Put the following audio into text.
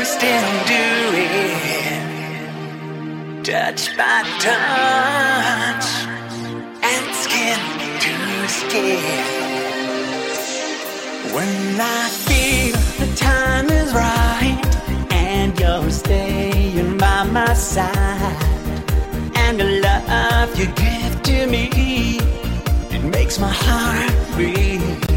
still do it, touch by touch, and skin to skin. When I feel the time is right, and you're staying by my side, and the love you give to me, it makes my heart beat.